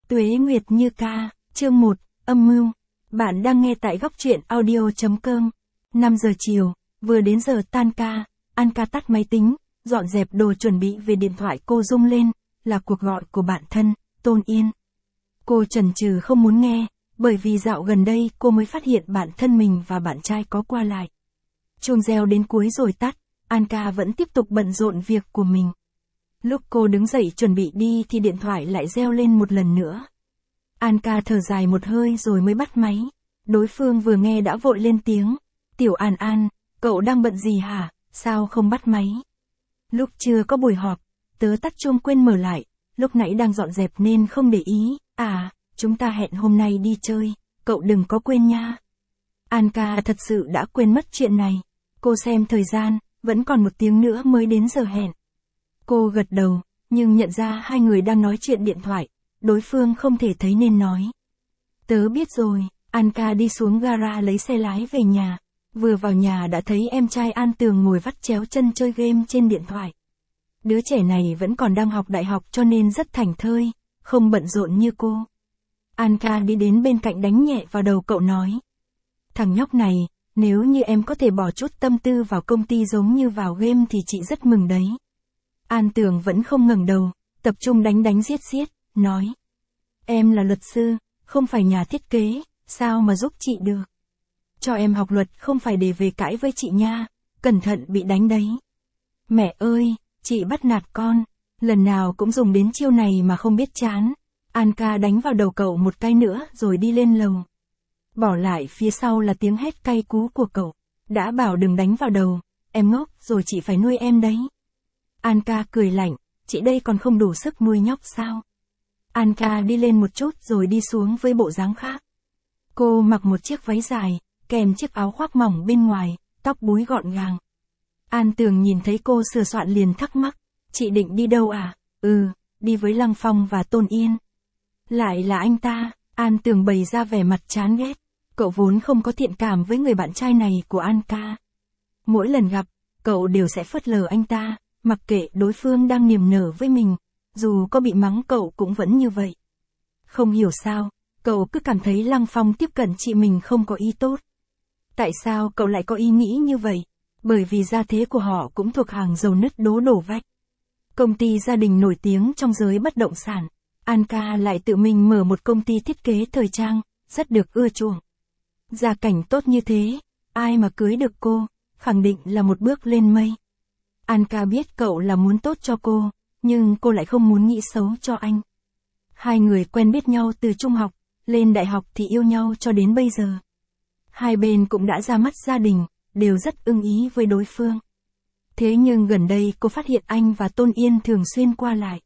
Tuế Nguyệt Như Ca, chương 1, âm mưu. Bạn đang nghe tại góc truyện audio.com. 5 giờ chiều, vừa đến giờ tan ca, Anka tắt máy tính, dọn dẹp đồ chuẩn bị về điện thoại cô rung lên, là cuộc gọi của bạn thân, Tôn Yên. Cô chần chừ không muốn nghe, bởi vì dạo gần đây cô mới phát hiện bản thân mình và bạn trai có qua lại. Chuông reo đến cuối rồi tắt, Anka vẫn tiếp tục bận rộn việc của mình. Lúc cô đứng dậy chuẩn bị đi thì điện thoại lại reo lên một lần nữa. Anka thở dài một hơi rồi mới bắt máy. Đối phương vừa nghe đã vội lên tiếng. Tiểu An An, cậu đang bận gì hả, sao không bắt máy? Lúc chưa có buổi họp, tớ tắt chuông quên mở lại, lúc nãy đang dọn dẹp nên không để ý. À, chúng ta hẹn hôm nay đi chơi, cậu đừng có quên nha. Anka thật sự đã quên mất chuyện này. Cô xem thời gian, vẫn còn 1 tiếng nữa mới đến giờ hẹn. Cô gật đầu, nhưng nhận ra hai người đang nói chuyện điện thoại, đối phương không thể thấy nên nói. Tớ biết rồi, Anka đi xuống gara lấy xe lái về nhà. Vừa vào nhà đã thấy em trai An Tường ngồi vắt chéo chân chơi game trên điện thoại. Đứa trẻ này vẫn còn đang học đại học cho nên rất thảnh thơi, không bận rộn như cô. Anka đi đến bên cạnh đánh nhẹ vào đầu cậu nói. Thằng nhóc này, nếu như em có thể bỏ chút tâm tư vào công ty giống như vào game thì chị rất mừng đấy. An Tường vẫn không ngẩng đầu, tập trung đánh giết, nói. Em là luật sư, không phải nhà thiết kế, sao mà giúp chị được? Cho em học luật không phải để về cãi với chị nha, cẩn thận bị đánh đấy. Mẹ ơi, chị bắt nạt con, lần nào cũng dùng đến chiêu này mà không biết chán. Anka đánh vào đầu cậu một cái nữa rồi đi lên lầu. Bỏ lại phía sau là tiếng hét cay cú của cậu. Đã bảo đừng đánh vào đầu, em ngốc rồi chị phải nuôi em đấy. Anka cười lạnh, chị đây còn không đủ sức nuôi nhóc sao? Anka đi lên một chút rồi đi xuống với bộ dáng khác. Cô mặc một chiếc váy dài, kèm chiếc áo khoác mỏng bên ngoài, tóc búi gọn gàng. An Tường nhìn thấy cô sửa soạn liền thắc mắc, chị định đi đâu à? Đi với Lăng Phong và Tôn Yên. Lại là anh ta, An Tường bày ra vẻ mặt chán ghét, cậu vốn không có thiện cảm với người bạn trai này của Anka. Mỗi lần gặp, cậu đều sẽ phớt lờ anh ta, mặc kệ đối phương đang niềm nở với mình, dù có bị mắng cậu cũng vẫn như vậy. Không hiểu sao, cậu cứ cảm thấy Lăng Phong tiếp cận chị mình không có ý tốt. Tại sao cậu lại có ý nghĩ như vậy? Bởi vì gia thế của họ cũng thuộc hàng dầu nứt đổ vách. Công ty gia đình nổi tiếng trong giới bất động sản, Anka lại tự mình mở một công ty thiết kế thời trang, rất được ưa chuộng. Gia cảnh tốt như thế, ai mà cưới được cô, khẳng định là một bước lên mây. Anka biết cậu là muốn tốt cho cô, nhưng cô lại không muốn nghĩ xấu cho anh. Hai người quen biết nhau từ trung học, lên đại học thì yêu nhau cho đến bây giờ. Hai bên cũng đã ra mắt gia đình, đều rất ưng ý với đối phương. Thế nhưng gần đây cô phát hiện anh và Tôn Yên thường xuyên qua lại.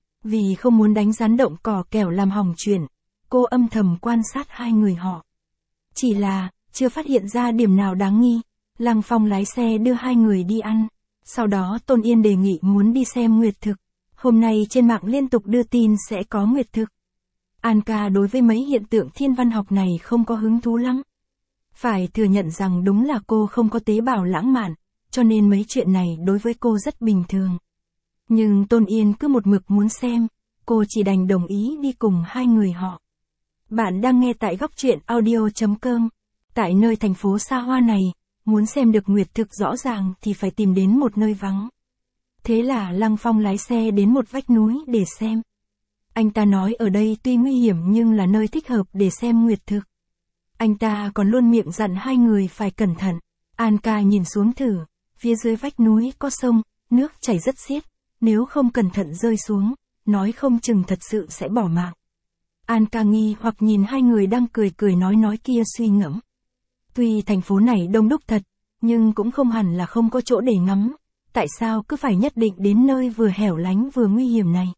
Vì không muốn đánh rắn động cỏ kẻo làm hỏng chuyện, cô âm thầm quan sát hai người họ. Chỉ là, chưa phát hiện ra điểm nào đáng nghi. Lăng Phong lái xe đưa hai người đi ăn. Sau đó Tôn Yên đề nghị muốn đi xem nguyệt thực. Hôm nay trên mạng liên tục đưa tin sẽ có nguyệt thực. Anka đối với mấy hiện tượng thiên văn học này không có hứng thú lắm. Phải thừa nhận rằng đúng là cô không có tế bào lãng mạn, cho nên mấy chuyện này đối với cô rất bình thường. Nhưng Tôn Yên cứ một mực muốn xem, cô chỉ đành đồng ý đi cùng hai người họ. Bạn đang nghe tại góc truyện audio.com. Tại nơi thành phố xa hoa này, muốn xem được nguyệt thực rõ ràng thì phải tìm đến một nơi vắng. Thế là Lăng Phong lái xe đến một vách núi để xem. Anh ta nói ở đây tuy nguy hiểm nhưng là nơi thích hợp để xem nguyệt thực. Anh ta còn luôn miệng dặn hai người phải cẩn thận. Anka nhìn xuống thử, phía dưới vách núi có sông, nước chảy rất xiết, nếu không cẩn thận rơi xuống, nói không chừng thật sự sẽ bỏ mạng. Anka nghi hoặc nhìn hai người đang cười nói kia suy ngẫm. Tuy thành phố này đông đúc thật, nhưng cũng không hẳn là không có chỗ để ngắm. Tại sao cứ phải nhất định đến nơi vừa hẻo lánh vừa nguy hiểm này?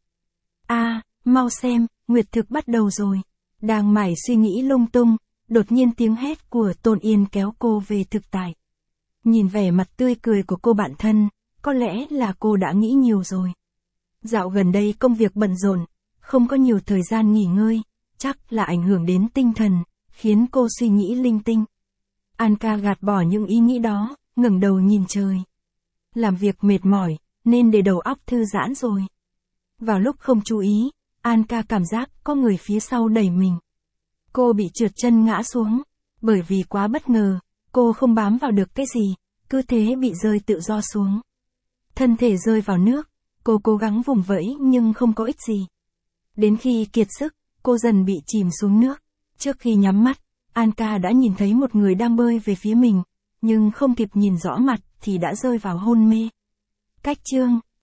Mau xem, nguyệt thực bắt đầu rồi. Đang mải suy nghĩ lung tung, đột nhiên tiếng hét của Tôn Yên kéo cô về thực tại. Nhìn vẻ mặt tươi cười của cô bạn thân, có lẽ là cô đã nghĩ nhiều rồi. Dạo gần đây công việc bận rộn, không có nhiều thời gian nghỉ ngơi, chắc là ảnh hưởng đến tinh thần, khiến cô suy nghĩ linh tinh. Anka gạt bỏ những ý nghĩ đó, ngẩng đầu nhìn trời. Làm việc mệt mỏi, nên để đầu óc thư giãn rồi. Vào lúc không chú ý, Anka cảm giác có người phía sau đẩy mình. Cô bị trượt chân ngã xuống. Bởi vì quá bất ngờ, cô không bám vào được cái gì, cứ thế bị rơi tự do xuống. Thân thể rơi vào nước, cô cố gắng vùng vẫy nhưng không có ích gì. Đến khi kiệt sức, cô dần bị chìm xuống nước. Trước khi nhắm mắt, Anka đã nhìn thấy một người đang bơi về phía mình, nhưng không kịp nhìn rõ mặt thì đã rơi vào hôn mê. Cách chương